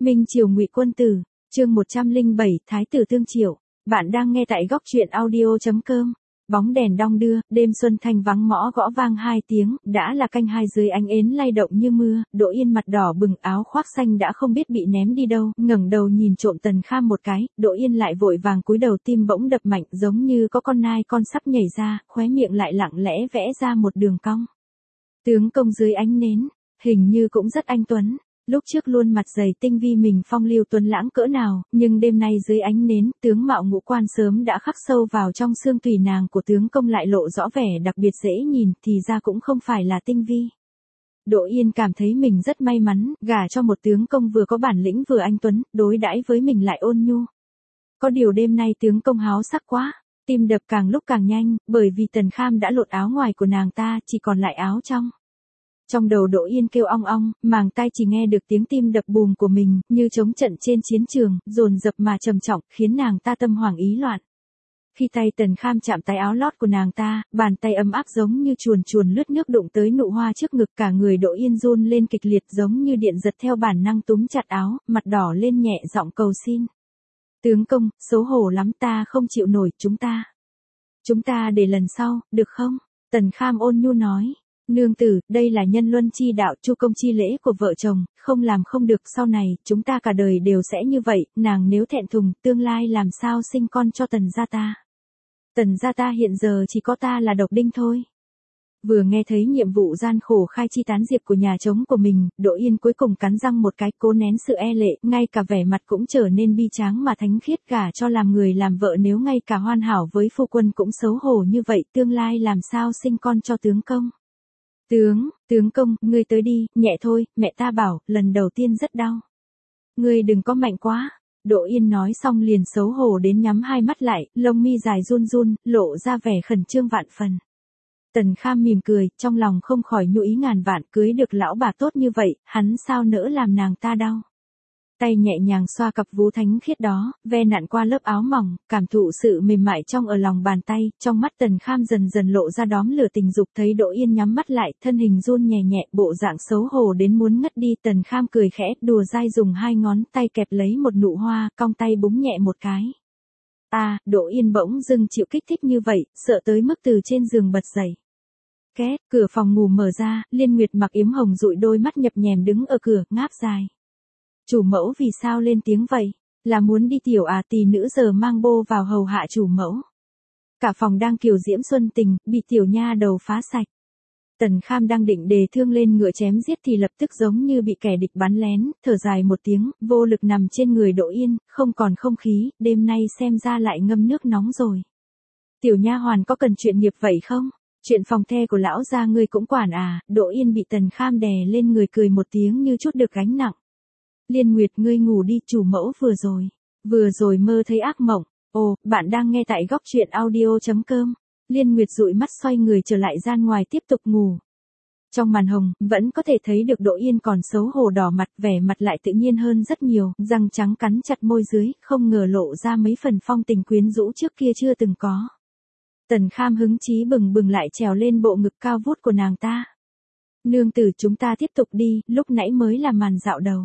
Minh Triều Ngụy Quân Tử, chương 107, Thái tử Tương Triệu. Bạn đang nghe tại góc truyện audio.com. Bóng đèn đong đưa, đêm xuân thanh vắng mõ gõ vang 2 tiếng, đã là canh 2 dưới ánh ến lay động như mưa, Đỗ Yên mặt đỏ bừng, áo khoác xanh đã không biết bị ném đi đâu, ngẩng đầu nhìn trộm Tần Kham một cái, Đỗ Yên lại vội vàng cúi đầu, tim bỗng đập mạnh giống như có con nai con sắp nhảy ra, khóe miệng lại lặng lẽ vẽ ra một đường cong. Tướng công dưới ánh nến, hình như cũng rất anh tuấn. Lúc trước luôn mặt dày tinh vi mình phong lưu tuấn lãng cỡ nào, nhưng đêm nay dưới ánh nến, tướng mạo ngũ quan sớm đã khắc sâu vào trong xương tủy nàng của tướng công lại lộ rõ vẻ đặc biệt dễ nhìn, thì ra cũng không phải là tinh vi. Đỗ Yên cảm thấy mình rất may mắn, gả cho một tướng công vừa có bản lĩnh vừa anh tuấn, đối đãi với mình lại ôn nhu. Có điều đêm nay tướng công háo sắc quá, tim đập càng lúc càng nhanh, bởi vì Tần Kham đã lột áo ngoài của nàng ta, chỉ còn lại áo trong. Trong đầu Đỗ Yên kêu ong ong, màng tai chỉ nghe được tiếng tim đập bùm của mình, như trống trận trên chiến trường, dồn dập mà trầm trọng, khiến nàng ta tâm hoảng ý loạn. Khi tay Tần Kham chạm tay áo lót của nàng ta, bàn tay ấm áp giống như chuồn chuồn lướt nước đụng tới nụ hoa trước ngực, cả người Đỗ Yên run lên kịch liệt giống như điện giật, theo bản năng túm chặt áo, mặt đỏ lên nhẹ giọng cầu xin. Tướng công, xấu hổ lắm, ta không chịu nổi, chúng ta để lần sau, được không? Tần Kham ôn nhu nói. Nương tử, đây là nhân luân chi đạo, chu công chi lễ của vợ chồng, không làm không được, sau này, chúng ta cả đời đều sẽ như vậy, nàng nếu thẹn thùng, tương lai làm sao sinh con cho Tần gia ta. Tần gia ta hiện giờ chỉ có ta là độc đinh thôi. Vừa nghe thấy nhiệm vụ gian khổ khai chi tán diệt của nhà trống của mình, Đỗ Yên cuối cùng cắn răng một cái, cố nén sự e lệ, ngay cả vẻ mặt cũng trở nên bi tráng mà thánh khiết, gả cho làm người làm vợ nếu ngay cả hoàn hảo với phu quân cũng xấu hổ như vậy, tương lai làm sao sinh con cho tướng công. Tướng công, ngươi tới đi, nhẹ thôi, mẹ ta bảo, lần đầu tiên rất đau. Ngươi đừng có mạnh quá. Đỗ Yên nói xong liền xấu hổ đến nhắm hai mắt lại, lông mi dài run run, lộ ra vẻ khẩn trương vạn phần. Tần Kham mỉm cười, trong lòng không khỏi nhu ý ngàn vạn, cưới được lão bà tốt như vậy, hắn sao nỡ làm nàng ta đau. Tay nhẹ nhàng xoa cặp vú thánh khiết đó, ve nặn qua lớp áo mỏng, cảm thụ sự mềm mại trong ở lòng bàn tay, trong mắt Tần Kham dần dần lộ ra đóm lửa tình dục, thấy Đỗ Yên nhắm mắt lại, thân hình run nhẹ nhẹ, bộ dạng xấu hổ đến muốn ngất đi, Tần Kham cười khẽ, đùa dai dùng 2 ngón tay kẹp lấy một nụ hoa, cong tay búng nhẹ một cái. Đỗ Yên bỗng dưng chịu kích thích như vậy, sợ tới mức từ trên giường bật dậy. Két, cửa phòng ngủ mở ra, Liên Nguyệt mặc yếm hồng dụi đôi mắt nhập nhèm đứng ở cửa, ngáp dài. Chủ mẫu vì sao lên tiếng vậy? Là muốn đi tiểu à? Tỳ nữ giờ mang bô vào hầu hạ chủ mẫu. Cả phòng đang kiều diễm xuân tình, bị tiểu nha đầu phá sạch. Tần Kham đang định đề thương lên ngựa chém giết thì lập tức giống như bị kẻ địch bắn lén, thở dài một tiếng, vô lực nằm trên người Đỗ Yên, không còn không khí, đêm nay xem ra lại ngâm nước nóng rồi. Tiểu nha hoàn có cần chuyện nghiệp vậy không? Chuyện phòng the của lão gia ngươi cũng quản à? Đỗ Yên bị Tần Kham đè lên người cười một tiếng như chút được gánh nặng. Liên Nguyệt, ngươi ngủ đi, chủ mẫu vừa rồi mơ thấy ác mộng. Ồ, bạn đang nghe tại góc truyện audio.com. Liên Nguyệt dụi mắt xoay người trở lại gian ngoài tiếp tục ngủ. Trong màn hồng, vẫn có thể thấy được Đỗ Yên còn xấu hổ đỏ mặt, vẻ mặt lại tự nhiên hơn rất nhiều, răng trắng cắn chặt môi dưới, không ngờ lộ ra mấy phần phong tình quyến rũ trước kia chưa từng có. Tần Kham hứng chí bừng bừng lại trèo lên bộ ngực cao vút của nàng ta. Nương tử, chúng ta tiếp tục đi, lúc nãy mới là màn dạo đầu.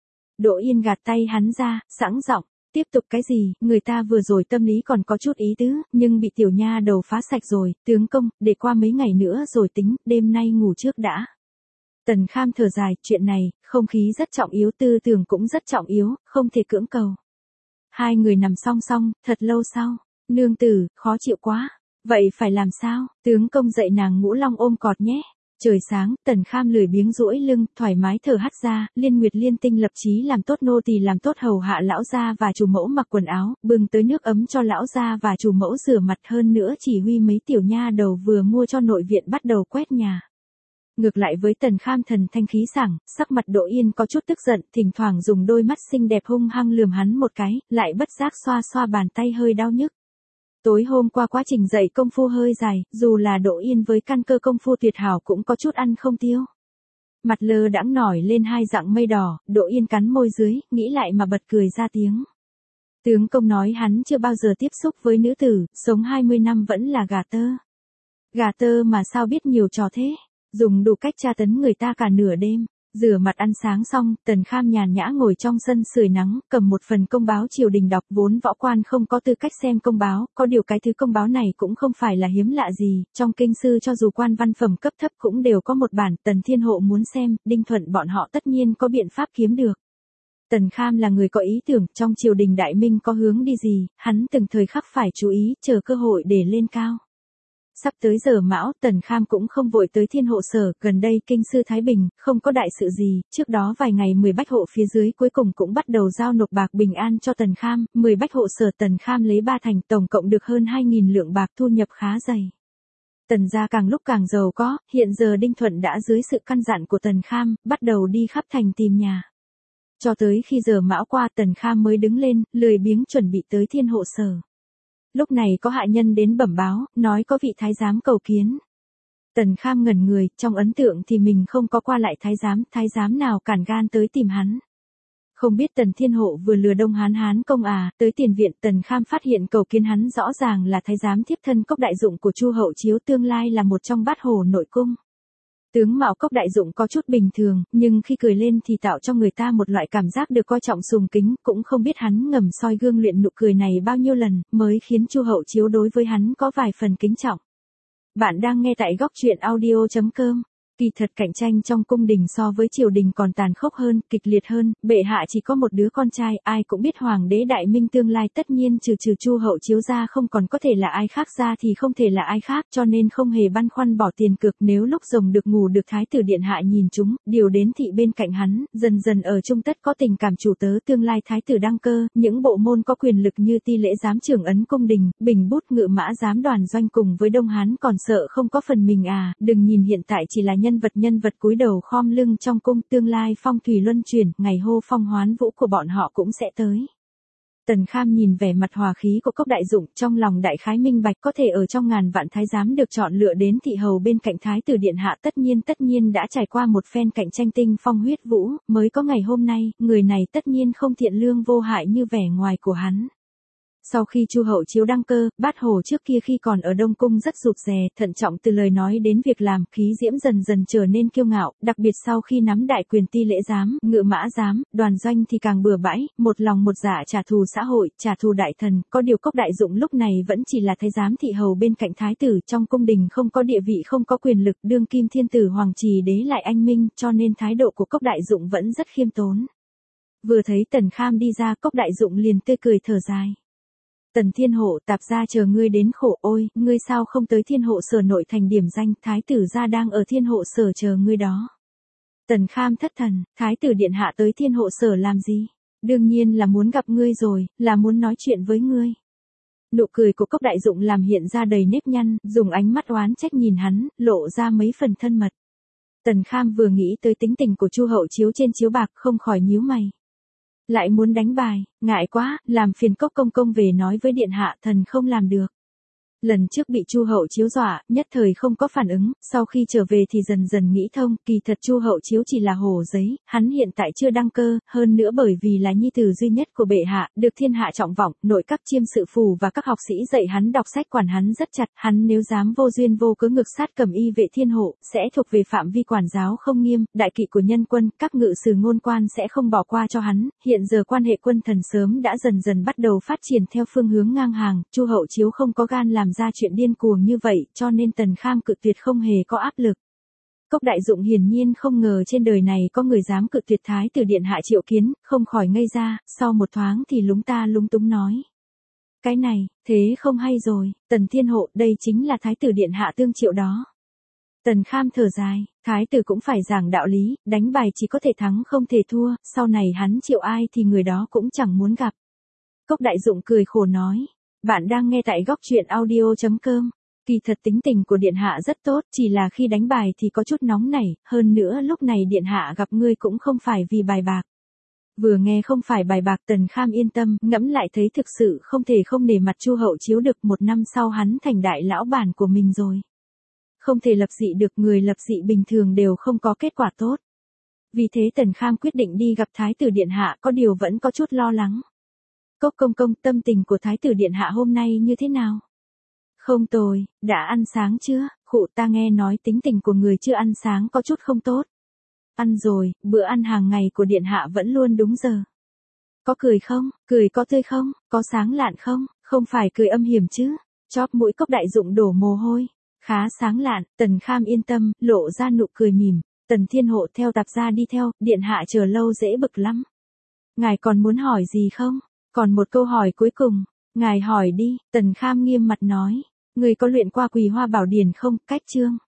Đỗ Yên gạt tay hắn ra, sẵn giọng, tiếp tục cái gì, người ta vừa rồi tâm lý còn có chút ý tứ, nhưng bị tiểu nha đầu phá sạch rồi, tướng công, để qua mấy ngày nữa rồi tính, đêm nay ngủ trước đã. Tần Kham thở dài, chuyện này, không khí rất trọng yếu, tư tưởng cũng rất trọng yếu, không thể cưỡng cầu. Hai người nằm song song, thật lâu sau, nương tử, khó chịu quá, vậy phải làm sao, tướng công dậy nàng ngũ long ôm cọt nhé. Trời sáng, Tần Kham lười biếng duỗi lưng, thoải mái thở hắt ra, Liên Nguyệt liên tinh lập chí làm tốt nô tỳ làm tốt hầu hạ lão gia và chủ mẫu mặc quần áo, bưng tới nước ấm cho lão gia và chủ mẫu rửa mặt, hơn nữa chỉ huy mấy tiểu nha đầu vừa mua cho nội viện bắt đầu quét nhà. Ngược lại với Tần Kham thần thanh khí sảng, sắc mặt Đỗ Yên có chút tức giận, thỉnh thoảng dùng đôi mắt xinh đẹp hung hăng lườm hắn một cái, lại bất giác xoa xoa bàn tay hơi đau nhức. Tối hôm qua quá trình dạy công phu hơi dài, dù là Đỗ Yên với căn cơ công phu tuyệt hảo cũng có chút ăn không tiêu. Mặt lơ đãng nổi lên hai dặng mây đỏ, Đỗ Yên cắn môi dưới, nghĩ lại mà bật cười ra tiếng. Tướng công nói hắn chưa bao giờ tiếp xúc với nữ tử, sống 20 năm vẫn là gà tơ. Gà tơ mà sao biết nhiều trò thế, dùng đủ cách tra tấn người ta cả nửa đêm. Rửa mặt ăn sáng xong, Tần Kham nhàn nhã ngồi trong sân sưởi nắng, cầm một phần công báo triều đình đọc, vốn võ quan không có tư cách xem công báo, có điều cái thứ công báo này cũng không phải là hiếm lạ gì, trong kinh sư cho dù quan văn phẩm cấp thấp cũng đều có một bản, Tần Thiên Hộ muốn xem, Đinh Thuận bọn họ tất nhiên có biện pháp kiếm được. Tần Kham là người có ý tưởng, trong triều đình đại minh có hướng đi gì, hắn từng thời khắc phải chú ý, chờ cơ hội để lên cao. Sắp tới giờ mão, Tần Kham cũng không vội tới Thiên Hộ Sở, gần đây kinh sư Thái Bình, không có đại sự gì, trước đó vài ngày 10 bách hộ phía dưới cuối cùng cũng bắt đầu giao nộp bạc bình an cho Tần Kham, 10 bách hộ sở Tần Kham lấy 3 thành, tổng cộng được hơn 2.000 lượng bạc, thu nhập khá dày. Tần gia càng lúc càng giàu có, hiện giờ Đinh Thuận đã dưới sự căn dặn của Tần Kham, bắt đầu đi khắp thành tìm nhà. Cho tới khi giờ mão qua, Tần Kham mới đứng lên, lười biếng chuẩn bị tới Thiên Hộ Sở. Lúc này có hạ nhân đến bẩm báo, nói có vị thái giám cầu kiến. Tần Kham ngẩn người, trong ấn tượng thì mình không có qua lại thái giám nào cản gan tới tìm hắn. Không biết Tần Thiên Hộ vừa lừa Đông Hán công à, tới tiền viện. Tần Kham phát hiện cầu kiến hắn rõ ràng là thái giám thiếp thân Cốc Đại Dụng của Chu Hậu Chiếu, tương lai là một trong bát hồ nội cung. Tướng mạo Cốc Đại Dụng có chút bình thường, nhưng khi cười lên thì tạo cho người ta một loại cảm giác được coi trọng sùng kính, cũng không biết hắn ngầm soi gương luyện nụ cười này bao nhiêu lần, mới khiến Chu Hậu Chiếu đối với hắn có vài phần kính trọng. Bạn đang nghe tại góc truyện audio.com. Kỳ thật cạnh tranh trong cung đình so với triều đình còn tàn khốc hơn, kịch liệt hơn, bệ hạ chỉ có một đứa con trai, ai cũng biết hoàng đế đại minh tương lai tất nhiên trừ Chu Hậu Chiếu ra không còn có thể là ai khác ra thì không thể là ai khác, cho nên không hề băn khoăn bỏ tiền cược, nếu lúc rồng được ngủ được thái tử điện hạ nhìn chúng, điều đến thị bên cạnh hắn, dần dần ở chung tất có tình cảm chủ tớ tương lai thái tử đăng cơ, những bộ môn có quyền lực như ti lễ giám trưởng ấn cung đình, bình bút ngự mã giám đoàn doanh cùng với Đông Hán còn sợ không có phần mình à, đừng nhìn hiện tại chỉ là nhân vật cúi đầu khom lưng trong cung, tương lai phong thủy luân chuyển, ngày hô phong hoán vũ của bọn họ cũng sẽ tới. Tần Kham nhìn vẻ mặt hòa khí của Cốc Đại Dụng, trong lòng đại khái minh bạch, có thể ở trong ngàn vạn thái giám được chọn lựa đến thị hầu bên cạnh thái tử điện hạ, tất nhiên đã trải qua một phen cạnh tranh tinh phong huyết vũ, mới có ngày hôm nay, người này tất nhiên không thiện lương vô hại như vẻ ngoài của hắn. Sau khi Chu Hậu Chiếu đăng cơ, Bát Hồ trước kia khi còn ở Đông Cung rất rụt rè, thận trọng từ lời nói đến việc làm, khí diễm dần dần trở nên kiêu ngạo, đặc biệt sau khi nắm đại quyền ti lễ giám, ngự mã giám, đoàn doanh thì càng bừa bãi, một lòng một dạ trả thù xã hội, trả thù đại thần, có điều Cốc Đại Dụng lúc này vẫn chỉ là thái giám thị hầu bên cạnh thái tử, trong cung đình không có địa vị không có quyền lực, đương kim thiên tử hoàng trì đế lại anh minh, cho nên thái độ của Cốc Đại Dụng vẫn rất khiêm tốn. Vừa thấy Tần Kham đi ra, Cốc Đại Dụng liền tươi cười thở dài. Tần Thiên Hộ, tạp gia chờ ngươi đến khổ, ôi, ngươi sao không tới Thiên Hộ Sở nội thành điểm danh, thái tử gia đang ở Thiên Hộ Sở chờ ngươi đó. Tần Kham thất thần, thái tử điện hạ tới Thiên Hộ Sở làm gì? Đương nhiên là muốn gặp ngươi rồi, là muốn nói chuyện với ngươi. Nụ cười của Cốc Đại Dụng làm hiện ra đầy nếp nhăn, dùng ánh mắt oán trách nhìn hắn, lộ ra mấy phần thân mật. Tần Kham vừa nghĩ tới tính tình của Chu Hậu Chiếu trên chiếu bạc không khỏi nhíu mày. Lại muốn đánh bài, ngại quá, làm phiền Cốc công công về nói với điện hạ, thần không làm được. Lần trước bị Chu Hậu Chiếu dọa, nhất thời không có phản ứng, sau khi trở về thì dần dần nghĩ thông, kỳ thật Chu Hậu Chiếu chỉ là hồ giấy, hắn hiện tại chưa đăng cơ, hơn nữa bởi vì là nhi tử duy nhất của bệ hạ, được thiên hạ trọng vọng, nội các chiêm sự phù và các học sĩ dạy hắn đọc sách quản hắn rất chặt, hắn nếu dám vô duyên vô cớ ngược sát Cẩm Y vệ Thiên Hộ, sẽ thuộc về phạm vi quản giáo không nghiêm, đại kỵ của nhân quân, các ngự sử ngôn quan sẽ không bỏ qua cho hắn, hiện giờ quan hệ quân thần sớm đã dần dần bắt đầu phát triển theo phương hướng ngang hàng, Chu Hậu Chiếu không có gan làm ra chuyện điên cuồng như vậy, cho nên Tần Kham cự tuyệt không hề có áp lực. Cốc Đại Dụng hiển nhiên không ngờ trên đời này có người dám cự tuyệt thái tử điện hạ triệu kiến, không khỏi ngây ra, sau một thoáng thì lúng túng nói. Cái này, thế không hay rồi, Tần Thiên Hộ, đây chính là thái tử điện hạ tương triệu đó. Tần Kham thở dài, thái tử cũng phải giảng đạo lý, đánh bài chỉ có thể thắng không thể thua, sau này hắn triệu ai thì người đó cũng chẳng muốn gặp. Cốc Đại Dụng cười khổ nói. Bạn đang nghe tại góc truyện audio.com. Kỳ thật tính tình của điện hạ rất tốt, chỉ là khi đánh bài thì có chút nóng nảy, hơn nữa lúc này điện hạ gặp ngươi cũng không phải vì bài bạc. Vừa nghe không phải bài bạc, Tần Kham yên tâm, ngẫm lại thấy thực sự không thể không nể mặt Chu Hậu Chiếu được, 1 năm sau hắn thành đại lão bản của mình rồi. Không thể lập dị được, người lập dị bình thường đều không có kết quả tốt. Vì thế Tần Kham quyết định đi gặp thái tử điện hạ, có điều vẫn có chút lo lắng. Cốc công công, tâm tình của thái tử điện hạ hôm nay như thế nào? Không tồi, đã ăn sáng chưa? Khụ, ta nghe nói tính tình của người chưa ăn sáng có chút không tốt. Ăn rồi, bữa ăn hàng ngày của điện hạ vẫn luôn đúng giờ. Có cười không? Cười có tươi không? Có sáng lạn không? Không phải cười âm hiểm chứ? Chóp mũi Cốc Đại Dụng đổ mồ hôi. Khá sáng lạn, Tần Kham yên tâm, lộ ra nụ cười mỉm. Tần Thiên Hộ theo tạp gia đi theo, điện hạ chờ lâu dễ bực lắm. Ngài còn muốn hỏi gì không? Còn một câu hỏi cuối cùng. Ngài hỏi đi, Tần Kham nghiêm mặt nói. Người có luyện qua Quỳ Hoa Bảo Điển không? Cách chương.